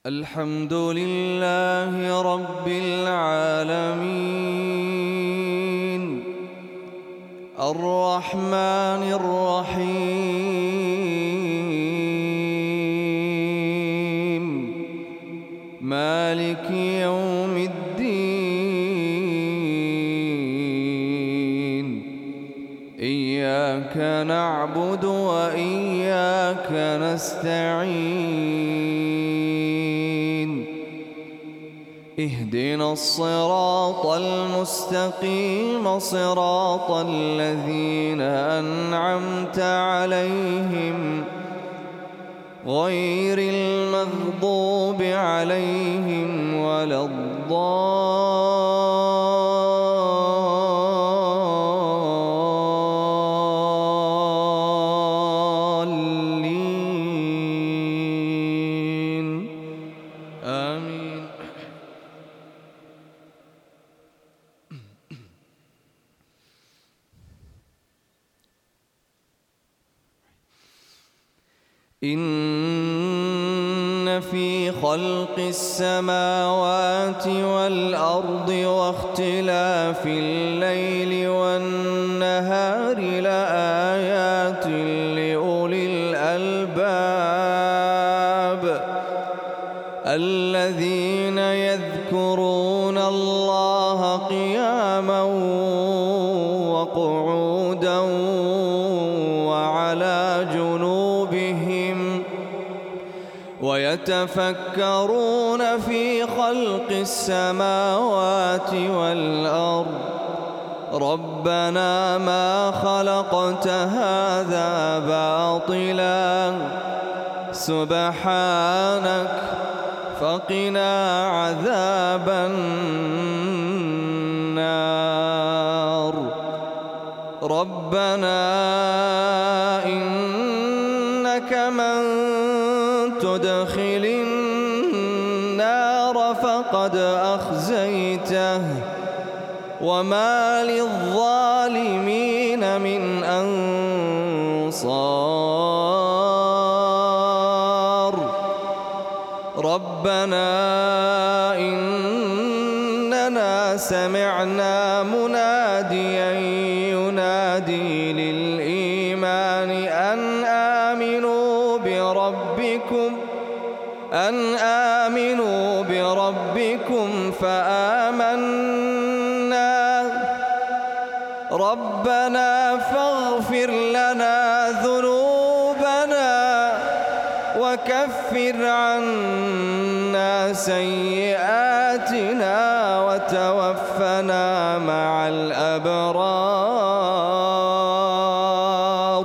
الحمد لله رب العالمين الرحمن الرحيم مالك يوم الدين إياك نعبد وإياك نستعين اهدنا الصراط المستقيم صراط الذين أنعمت عليهم غير المغضوب عليهم ولا الضالين آمين. إن في خلق السماوات والأرض واختلاف الليل والنهار لآيات لأولي الألباب الذين يذكرون الله قياما وقعودا وعلى جنوبهم ويتفكرون في خلق السماوات والأرض ربنا ما خلقت هذا باطلا سبحانك فقنا عذاب النار ربنا إنك من تدخل النار فقد أخزيته وما للظالمين من أنصار ربنا إننا سمعنا مناديا ينادي للإيمان أن آمنوا بربكم فآمنا ربنا فاغفر لنا ذنوبنا وكفر عنا سيئاتنا وتوفنا مع الأبرار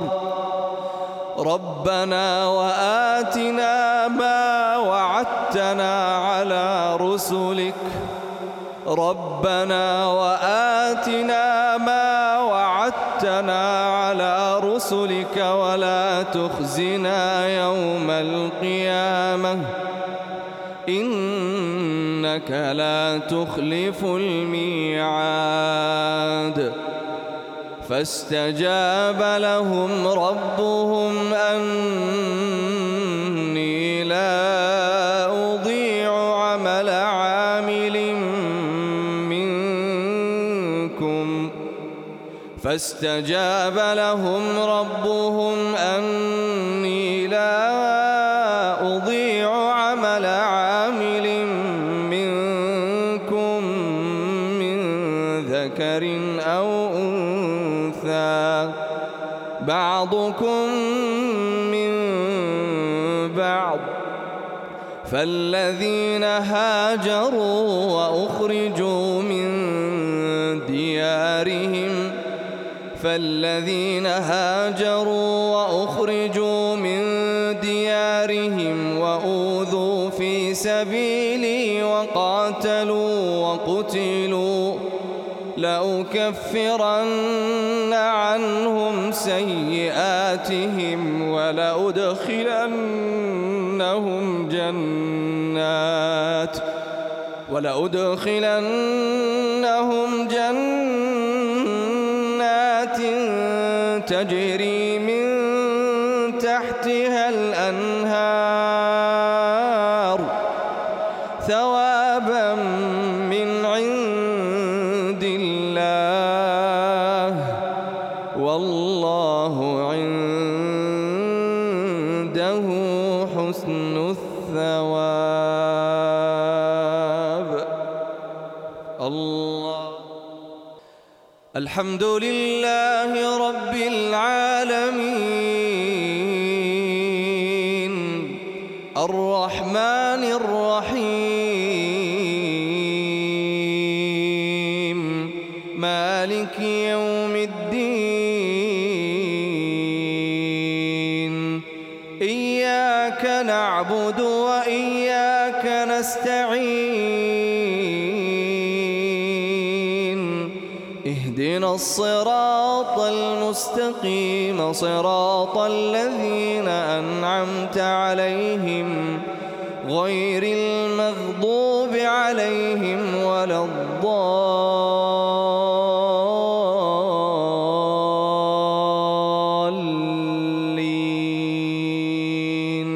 ربنا وآتنا ما وعدتنا على رسلك ربنا وآتنا ما وعدتنا على رسلك ولا تخزنا يوم القيامة إنك لا تخلف الميعاد فاستجاب لهم ربهم أني لا أضيع عمل عامل منكم فاستجاب لهم ربهم أني لا أضيع عمل عامل منكم من ذكر أو أنثى بعضكم من بعض فالذين هاجروا وأخرجوا من ديارهم وأوذوا في سبيلي وقاتلوا وقتلوا لأكفرن عنهم سيئاتهم ولأدخلنهم جنات تجري من تحتها الأنهار والله عنده حسن الثواب. الله. الحمد لله رب العالمين الرحمن الرحيم مالك يوم الدين إياك نعبد وإياك نستعين اهدنا الصراط المستقيم صراط الذين أنعمت عليهم غير المغضوب عليهم ولا الضالين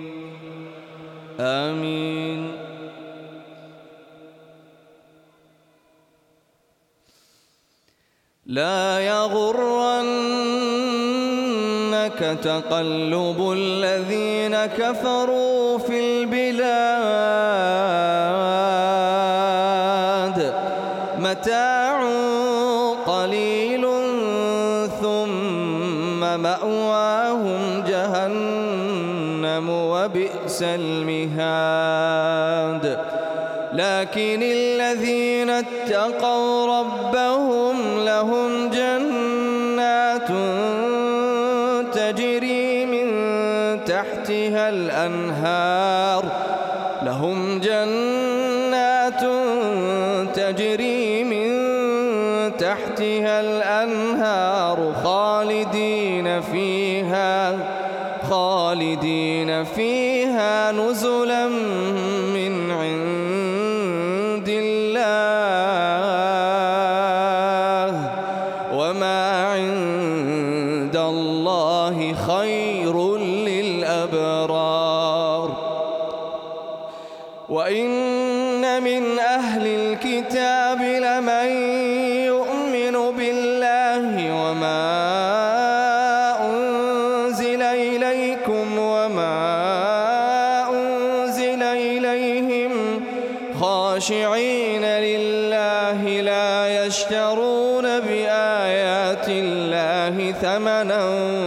آمين. لا يغرنك تقلب الذين كفروا في البلاد متاع قليل ثم مأواهم جهنم وبئس المهاد. لكن الذين اتقوا ربهم لهم جنات تجري من تحتها الأنهار خالدين فيها نزلا من عند الله وما عند الله خير للأبرار. وإن من أهل الكتاب لمن يؤمن بالله وما أنزل إليكم وما أنزل إليهم خاشعين لله لا يشترون بآيات الله ثمنا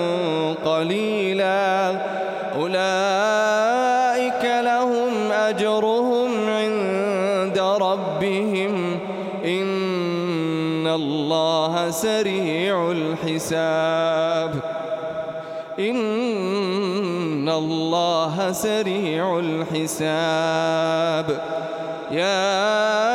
قليلا أولئك لهم أجرهم عند ربهم إن الله سريع الحساب. إن الله سريع الحساب. يا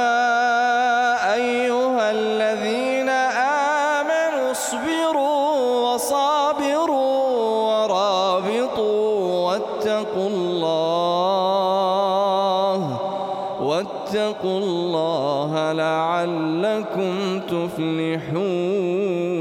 أيها الذين آمنوا اصبروا وصابروا ورابطوا واتقوا الله لعلكم تفلحون.